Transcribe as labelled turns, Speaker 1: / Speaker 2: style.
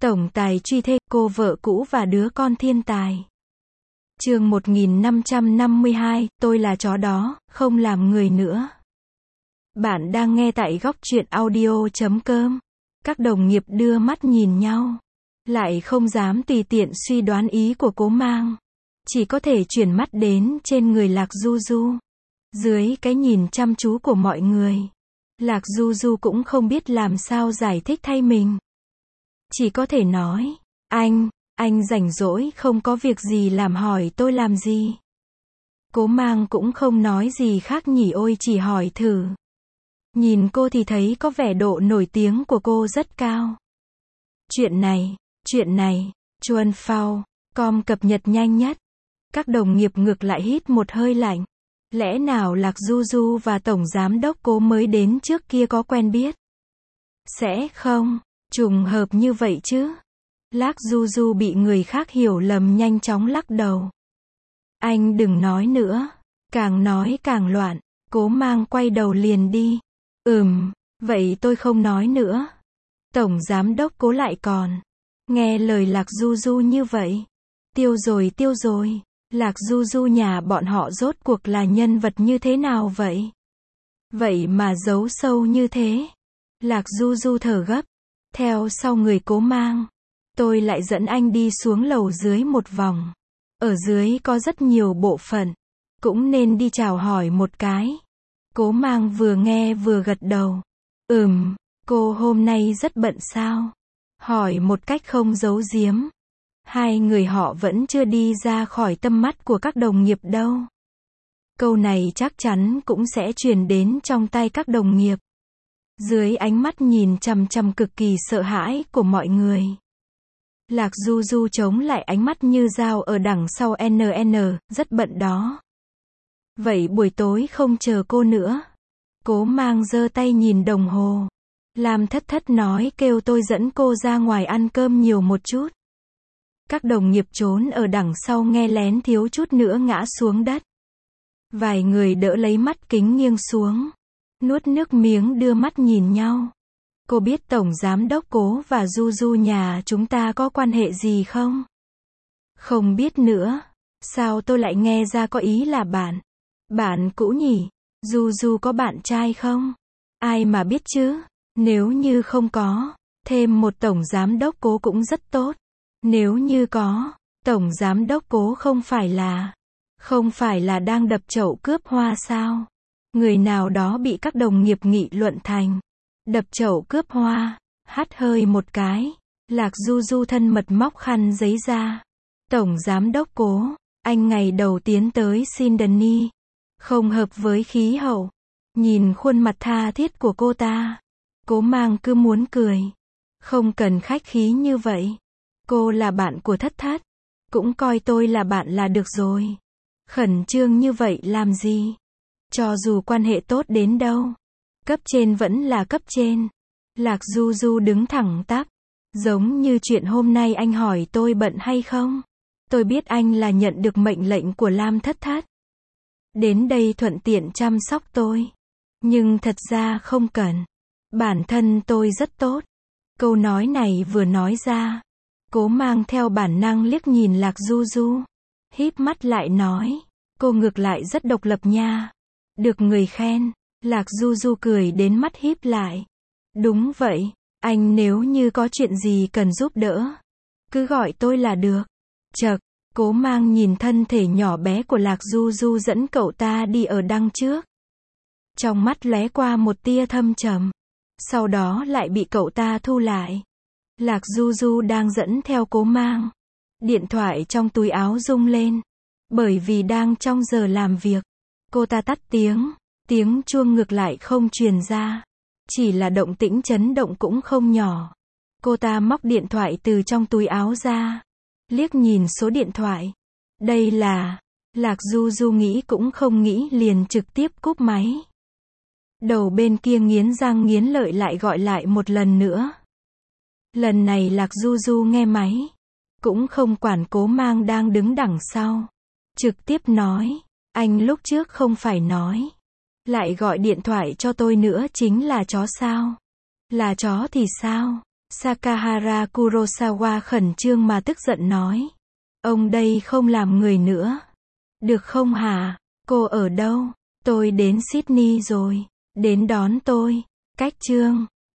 Speaker 1: Tổng tài truy thê, cô vợ cũ và đứa con thiên tài. Chương 1552, tôi là chó đó, không làm người nữa. Bạn đang nghe tại góc truyện audio.com. Các đồng nghiệp đưa mắt nhìn nhau, lại không dám tùy tiện suy đoán ý của Cố Mang. Chỉ có thể chuyển mắt đến trên người Lạc Du Du. Dưới cái nhìn chăm chú của mọi người, Lạc Du Du cũng không biết làm sao giải thích thay mình. Chỉ có thể nói, anh rảnh rỗi không có việc gì làm hỏi tôi làm gì. Cố Mang cũng không nói gì khác nhỉ, ôi chỉ hỏi thử. Nhìn cô thì thấy có vẻ độ nổi tiếng của cô rất cao. Chuyện này, Chuan Phao, com cập nhật nhanh nhất. Các đồng nghiệp ngược lại hít một hơi lạnh. Lẽ nào Lạc Du Du và Tổng Giám đốc Cố mới đến trước kia có quen biết? Sẽ không trùng hợp như vậy chứ? Lạc Du Du bị người khác hiểu lầm nhanh chóng lắc đầu. Anh đừng nói nữa. Càng nói càng loạn. Cố Mang quay đầu liền đi. Vậy tôi không nói nữa. Tổng Giám đốc Cố lại còn nghe lời Lạc Du Du như vậy. Tiêu rồi. Lạc Du Du nhà bọn họ rốt cuộc là nhân vật như thế nào vậy? Vậy mà giấu sâu như thế. Lạc Du Du thở gấp. Theo sau người Cố Mang. Tôi lại dẫn anh đi xuống lầu dưới một vòng. Ở dưới có rất nhiều bộ phận. Cũng nên đi chào hỏi một cái. Cố Mang vừa nghe vừa gật đầu. Cô hôm nay rất bận sao? Hỏi một cách không giấu giếm. Hai người họ vẫn chưa đi ra khỏi tầm mắt của các đồng nghiệp đâu. Câu này chắc chắn cũng sẽ truyền đến trong tai các đồng nghiệp. Dưới ánh mắt nhìn chằm chằm cực kỳ sợ hãi của mọi người. Lạc Du Du chống lại ánh mắt như dao ở đằng sau rất bận đó. Vậy buổi tối không chờ cô nữa. Cố Mang giơ tay nhìn đồng hồ. Lam Thất nói kêu tôi dẫn cô ra ngoài ăn cơm nhiều một chút. Các đồng nghiệp trốn ở đằng sau nghe lén thiếu chút nữa ngã xuống đất. Vài người đỡ lấy mắt kính nghiêng xuống. Nuốt nước miếng đưa mắt nhìn nhau. Cô biết Tổng Giám đốc Cố và Du Du nhà chúng ta có quan hệ gì không? Không biết nữa. Sao tôi lại nghe ra có ý là bạn cũ nhỉ? Du Du có bạn trai không? Ai mà biết chứ? Nếu như không có, thêm một Tổng Giám đốc Cố cũng rất tốt. Nếu như có, Tổng Giám đốc Cố không phải là đang đập chậu cướp hoa sao? Người nào đó bị các đồng nghiệp nghị luận thành đập chậu cướp hoa. Hắt hơi một cái, Lạc Du Du thân mật móc khăn giấy ra. Tổng Giám đốc Cố, anh ngày đầu tiến tới Sydney, không hợp với khí hậu. Nhìn khuôn mặt tha thiết của cô ta, Cố Mang cứ muốn cười. Không cần khách khí như vậy. Cô là bạn của Thất, cũng coi tôi là bạn là được rồi. Khẩn trương như vậy làm gì? Cho dù quan hệ tốt đến đâu, cấp trên vẫn là cấp trên. Lạc Du Du đứng thẳng tắp. Giống như chuyện hôm nay anh hỏi tôi bận hay không. Tôi biết anh là nhận được mệnh lệnh của Lam Thất. Đến đây thuận tiện chăm sóc tôi. Nhưng thật ra không cần. Bản thân tôi rất tốt. Câu nói này vừa nói ra, Cố Mang theo bản năng liếc nhìn Lạc Du Du. Híp mắt lại nói, cô ngược lại rất độc lập nha. Được người khen. Lạc Du Du cười đến mắt híp lại. Đúng vậy, anh nếu như có chuyện gì cần giúp đỡ, cứ gọi tôi là được. Chậc, Cố Mang nhìn thân thể nhỏ bé của Lạc Du Du dẫn cậu ta đi ở đằng trước. Trong mắt lóe qua một tia thâm trầm. Sau đó lại bị cậu ta thu lại. Lạc Du Du đang dẫn theo Cố Mang. Điện thoại trong túi áo rung lên. Bởi vì đang trong giờ làm việc, cô ta tắt tiếng chuông ngược lại không truyền ra. Chỉ là động tĩnh chấn động cũng không nhỏ. Cô ta móc điện thoại từ trong túi áo ra. Liếc nhìn số điện thoại. Đây là... Lạc Du Du nghĩ cũng không nghĩ liền trực tiếp cúp máy. Đầu bên kia nghiến răng nghiến lợi lại gọi lại một lần nữa. Lần này Lạc Du Du nghe máy. Cũng không quản Cố Mang đang đứng đằng sau. Trực tiếp nói. Anh lúc trước không phải nói. Lại gọi điện thoại cho tôi nữa chính là chó sao? Là chó thì sao? Sakahara Kurosawa khẩn trương mà tức giận nói. Ông đây không làm người nữa. Được không hả? Cô ở đâu? Tôi đến Sydney rồi. Đến đón tôi. Cách Chương